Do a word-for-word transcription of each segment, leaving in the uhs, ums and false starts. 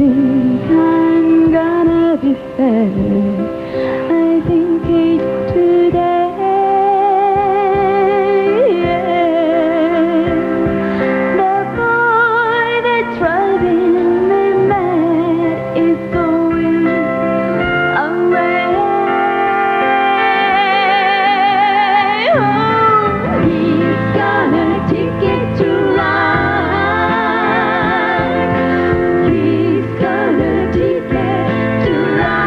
think I'm gonna be fair. I think it's today. The boy that's driving me mad is going away. Oh, he's got a ticket to ride. He's got a ticket to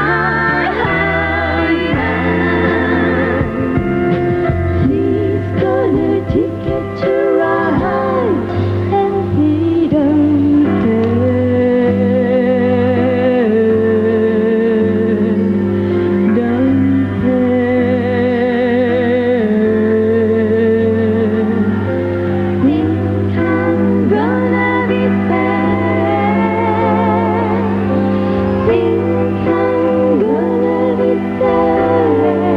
ride. He's got a ticket to ride, and he don't care, don't care. Think I'm gonna be fair. Think I'm gonna be fair.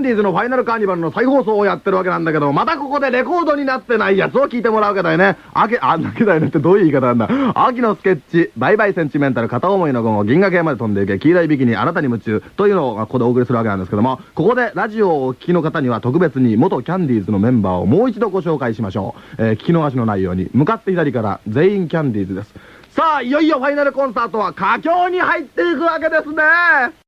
ディーズのファイナルカーニバルの再放送をやってるわけなんだけど、またここでレコードになってないやつを聞いてもらうわけだよね。秋、あ、だけだよねってどういう言い方なんだ。秋のスケッチ、バイバイセンチメンタル、片思いの午後、銀河系まで飛んでいけ、黄色いビキニ、あなたに夢中というのをここでお送りするわけなんですけども、ここでラジオをお聞きの方には特別に元キャンディーズのメンバーをもう一度ご紹介しましょう。えー、聞き逃しのないように、向かって左から全員キャンディーズです。さあ、いよいよファイナルコンサートは佳境に入っていくわけですね。